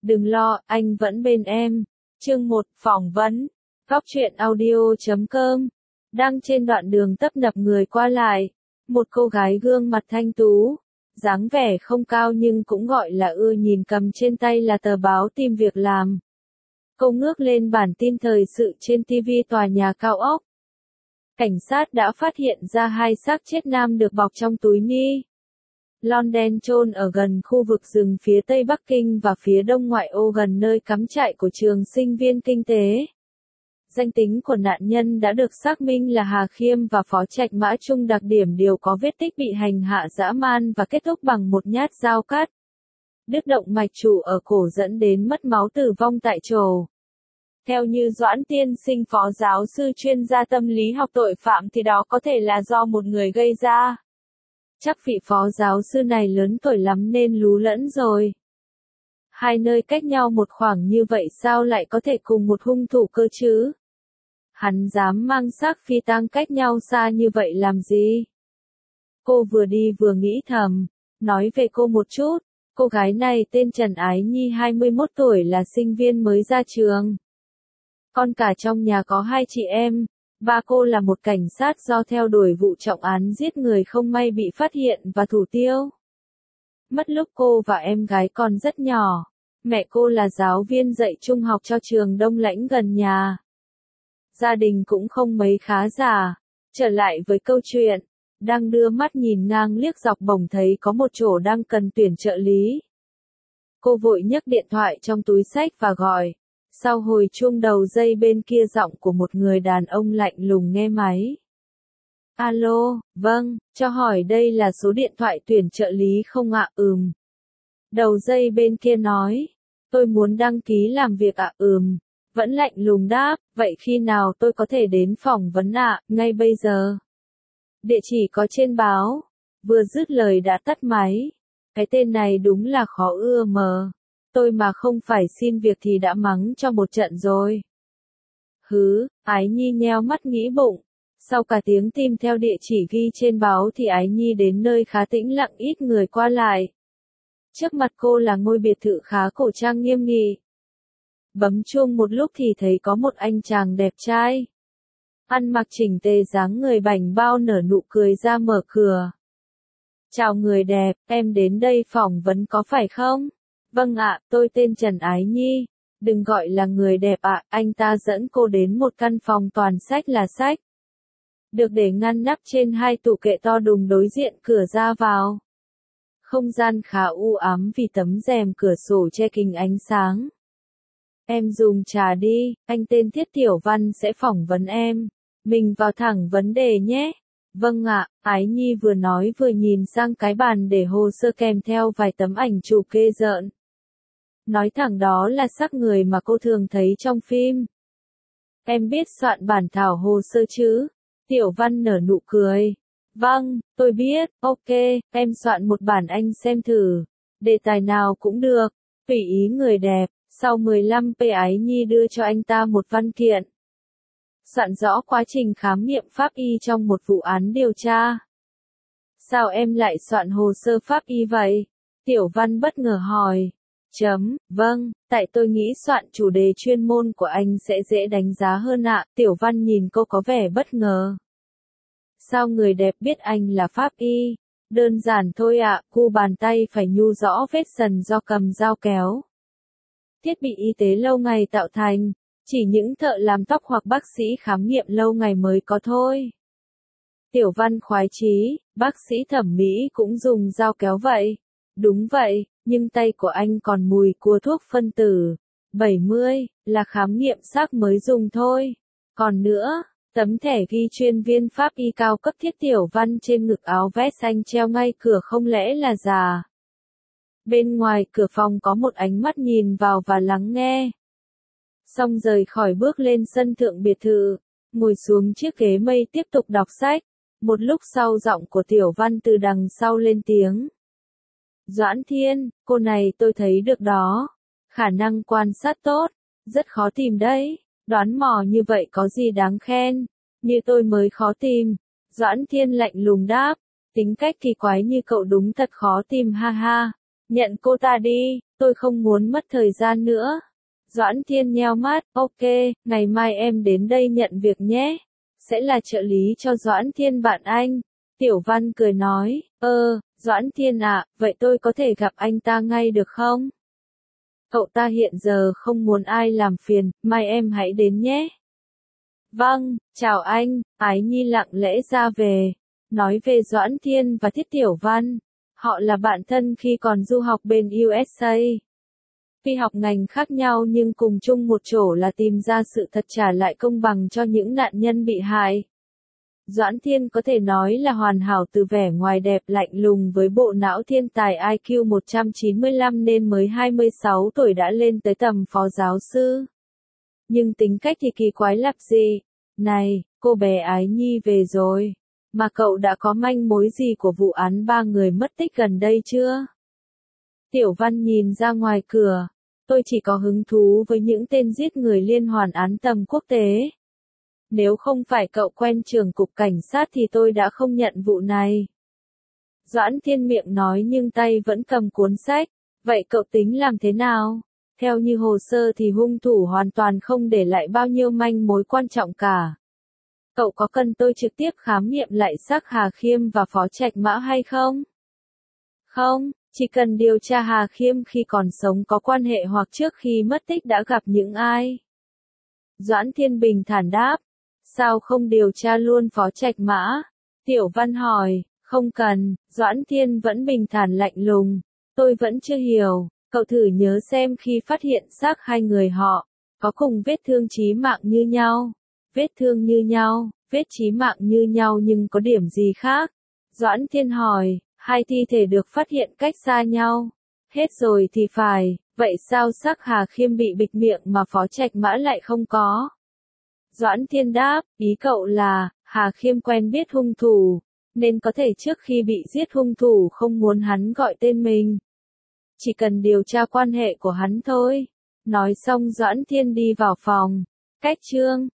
Đừng lo, anh vẫn bên em. Chương 1, phỏng vấn. Góc truyện audio.com. Đang trên đoạn đường tấp nập người qua lại. Một cô gái gương mặt thanh tú. Dáng vẻ không cao nhưng cũng gọi là ưa nhìn, cầm trên tay là tờ báo tìm việc làm. Cô ngước lên bản tin thời sự trên TV tòa nhà cao ốc. Cảnh sát đã phát hiện ra 2 xác chết nam được bọc trong túi ni lông chôn ở gần khu vực rừng phía tây Bắc Kinh và phía đông ngoại ô gần nơi cắm trại của trường sinh viên kinh tế. Danh tính của nạn nhân đã được xác minh là Hà Khiêm và Phó Trạch Mã Trung, đặc điểm đều có vết tích bị hành hạ dã man và kết thúc bằng một nhát dao cắt. Đứt động mạch chủ ở cổ dẫn đến mất máu tử vong tại chỗ. Theo như Doãn Tiên Sinh, phó giáo sư chuyên gia tâm lý học tội phạm, thì đó có thể là do một người gây ra. Chắc vị phó giáo sư này lớn tuổi lắm nên lú lẫn rồi. Hai nơi cách nhau một khoảng như vậy sao lại có thể cùng một hung thủ cơ chứ? Hắn dám mang xác phi tang cách nhau xa như vậy làm gì? Cô vừa đi vừa nghĩ thầm. Nói về cô một chút, cô gái này tên Trần Ái Nhi, 21 tuổi, là sinh viên mới ra trường. Con cả trong nhà có 2 chị em. Ba cô là một cảnh sát do theo đuổi vụ trọng án giết người không may bị phát hiện và thủ tiêu. Mất lúc cô và em gái còn rất nhỏ. Mẹ cô là giáo viên dạy trung học cho trường Đông Lãnh gần nhà. Gia đình cũng không mấy khá giả. Trở lại với câu chuyện, đang đưa mắt nhìn ngang liếc dọc bỗng thấy có một chỗ đang cần tuyển trợ lý. Cô vội nhấc điện thoại trong túi xách và gọi. Sau hồi chuông đầu dây bên kia giọng của một người đàn ông lạnh lùng nghe máy. Alo, vâng, cho hỏi đây là số điện thoại tuyển trợ lý không ạ? Đầu dây bên kia nói, tôi muốn đăng ký làm việc ạ. Vẫn lạnh lùng đáp, vậy khi nào tôi có thể đến phỏng vấn ạ? Ngay bây giờ. Địa chỉ có trên báo. Vừa dứt lời đã tắt máy. Cái tên này đúng là khó ưa mờ. Tôi mà không phải xin việc thì đã mắng cho một trận rồi. Ái Nhi nheo mắt nghĩ bụng. Sau cả tiếng tìm theo địa chỉ ghi trên báo thì Ái Nhi đến nơi khá tĩnh lặng, ít người qua lại. Trước mặt cô là ngôi biệt thự khá cổ trang nghiêm nghị. Bấm chuông một lúc thì thấy có một anh chàng đẹp trai. Ăn mặc chỉnh tề, dáng người bảnh bao, nở nụ cười ra mở cửa. Chào người đẹp, em đến đây phỏng vấn có phải không? Vâng ạ, tôi tên Trần Ái Nhi. Đừng gọi là người đẹp ạ. Anh ta dẫn cô đến một căn phòng toàn sách là sách. Được để ngăn nắp trên 2 tủ kệ to đùng đối diện cửa ra vào. Không gian khá u ám vì tấm rèm cửa sổ che kín ánh sáng. Em dùng trà đi, anh tên Tiết Tiểu Văn sẽ phỏng vấn em. Mình vào thẳng vấn đề nhé. Vâng ạ, Ái Nhi vừa nói vừa nhìn sang cái bàn để hồ sơ kèm theo vài tấm ảnh chụp ghê rợn. Nói thẳng đó là xác người mà cô thường thấy trong phim. Em biết soạn bản thảo hồ sơ chứ? Tiểu Văn nở nụ cười. Vâng, tôi biết, ok, em soạn một bản anh xem thử. Đề tài nào cũng được, tùy ý người đẹp. Sau 15 Ái Nhi đưa cho anh ta một văn kiện. Soạn rõ quá trình khám nghiệm pháp y trong một vụ án điều tra. Sao em lại soạn hồ sơ pháp y vậy? Tiểu Văn bất ngờ hỏi. Vâng, tại tôi nghĩ soạn chủ đề chuyên môn của anh sẽ dễ đánh giá hơn ạ. Tiểu Văn nhìn cô có vẻ bất ngờ. Sao người đẹp biết anh là pháp y? Đơn giản thôi ạ, cu bàn tay phải nhu rõ vết sần do cầm dao kéo. Thiết bị y tế lâu ngày tạo thành, chỉ những thợ làm tóc hoặc bác sĩ khám nghiệm lâu ngày mới có thôi. Tiểu Văn khoái chí, bác sĩ thẩm mỹ cũng dùng dao kéo vậy. Đúng vậy, nhưng tay của anh còn mùi của thuốc phân tử. 70, là khám nghiệm xác mới dùng thôi. Còn nữa, tấm thẻ ghi chuyên viên pháp y cao cấp Thiết Tiểu Văn trên ngực áo vest xanh treo ngay cửa không lẽ là giả. Bên ngoài cửa phòng có một ánh mắt nhìn vào và lắng nghe. Xong rời khỏi bước lên sân thượng biệt thự, ngồi xuống chiếc ghế mây tiếp tục đọc sách. Một lúc sau giọng của Tiểu Văn từ đằng sau lên tiếng. Doãn Thiên, cô này tôi thấy được đó. Khả năng quan sát tốt, rất khó tìm đấy. Đoán mò như vậy có gì đáng khen, như tôi mới khó tìm. Doãn Thiên lạnh lùng đáp, tính cách kỳ quái như cậu đúng thật khó tìm ha ha. Nhận cô ta đi, tôi không muốn mất thời gian nữa. Doãn Thiên nheo mắt, ok, ngày mai em đến đây nhận việc nhé. Sẽ là trợ lý cho Doãn Thiên bạn anh. Tiểu Văn cười nói, Doãn Thiên ạ, vậy tôi có thể gặp anh ta ngay được không? Cậu ta hiện giờ không muốn ai làm phiền, mai em hãy đến nhé. Vâng, chào anh, Ái Nhi lặng lẽ ra về. Nói về Doãn Thiên và Thiết Tiểu Văn, họ là bạn thân khi còn du học bên USA. Tuy học ngành khác nhau nhưng cùng chung một chỗ là tìm ra sự thật trả lại công bằng cho những nạn nhân bị hại. Doãn Thiên có thể nói là hoàn hảo từ vẻ ngoài đẹp lạnh lùng với bộ não thiên tài IQ 195 nên mới 26 tuổi đã lên tới tầm phó giáo sư. Nhưng tính cách thì kỳ quái lắm gì. Này, cô bé Ái Nhi về rồi. Mà cậu đã có manh mối gì của vụ án 3 người mất tích gần đây chưa? Tiểu Văn nhìn ra ngoài cửa. Tôi chỉ có hứng thú với những tên giết người liên hoàn án tầm quốc tế. Nếu không phải cậu quen trưởng cục cảnh sát thì tôi đã không nhận vụ này. Doãn Thiên miệng nói nhưng tay vẫn cầm cuốn sách. Vậy cậu tính làm thế nào? Theo như hồ sơ thì hung thủ hoàn toàn không để lại bao nhiêu manh mối quan trọng cả. Cậu có cần tôi trực tiếp khám nghiệm lại xác Hà Khiêm và Phó Trạch Mã hay không? Không, chỉ cần điều tra Hà Khiêm khi còn sống có quan hệ hoặc trước khi mất tích đã gặp những ai. Doãn Thiên bình thản đáp. Sao không điều tra luôn Phó Trạch Mã? Tiểu Văn hỏi, không cần, Doãn Thiên vẫn bình thản lạnh lùng. Tôi vẫn chưa hiểu, cậu thử nhớ xem khi phát hiện xác hai người họ, có cùng vết thương chí mạng như nhau. Vết thương như nhau, vết chí mạng như nhau nhưng có điểm gì khác? Doãn Thiên hỏi, hai thi thể được phát hiện cách xa nhau. Hết rồi thì phải, vậy sao xác Hà Khiêm bị bịt miệng mà Phó Trạch Mã lại không có? Doãn Thiên đáp, ý cậu là, Hà Khiêm quen biết hung thủ, nên có thể trước khi bị giết hung thủ không muốn hắn gọi tên mình. Chỉ cần điều tra quan hệ của hắn thôi. Nói xong Doãn Thiên đi vào phòng. Cách chương